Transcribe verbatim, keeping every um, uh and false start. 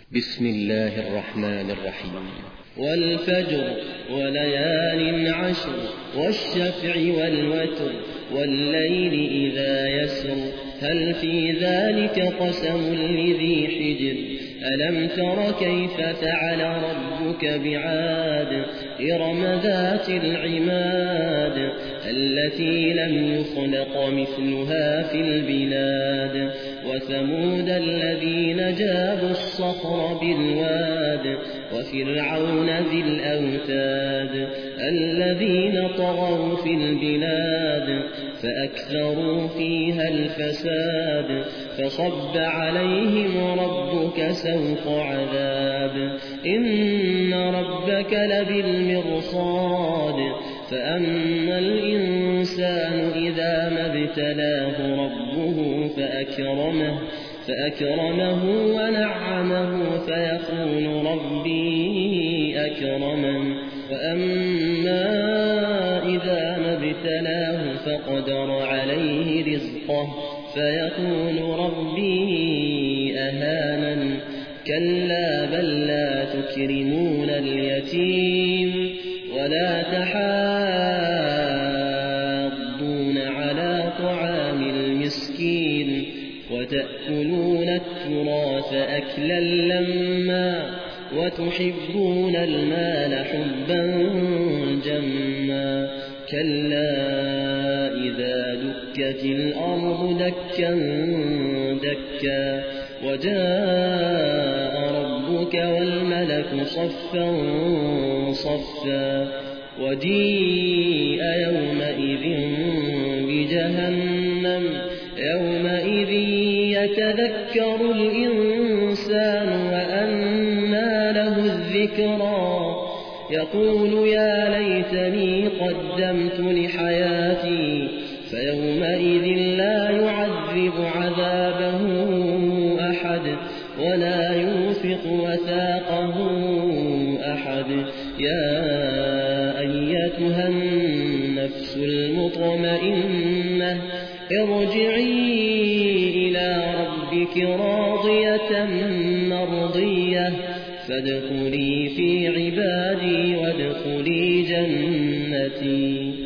بسم الله الرحمن الرحيم. والفجر وليال عشر والشفع والوتر والليل إذا يسر هل في ذلك قسم لذي حجر ألم تر كيف فعل ربك بعاد إرم ذات العماد التي لم يخلق مثلها في البلاد وثمود الذين جابوا الصخر بالواد وفرعون ذي الأوتاد الذين طغوا في البلاد فأكثروا فيها الفساد فصب عليهم ربك سوط عذاب إن ربك لبالمرصاد فأما الإنسان إذا ما ابتلاه ربه فأكرمه فأكرمه ونعمه فيقول ربي أكرمن وأما إذا ما ابتلاه فقدر عليه رزقه فيقول ربي أهانن كلا بل لا تكرمون اليتيم ولا تحاضون على طعام المسكين وتأكلون التراث أكلا لما وتحبون المال حبا جما كلا إذا دكت الأرض دكا دكا وجاء ربك والملك صفا صفا وجيء يومئذ بجهنم يومئذ يتذكر الإنسان وأنى له الذكرى يقول يا ليتني قدمت لحياتي فيومئذ لا يعذب عذابه أحد ولا يوثق وثاقه أحد يا أيتها النفس المطمئنة ارجعي إلى ربك راضية مرضية فادخلي في عبادي وادخلي جنتي.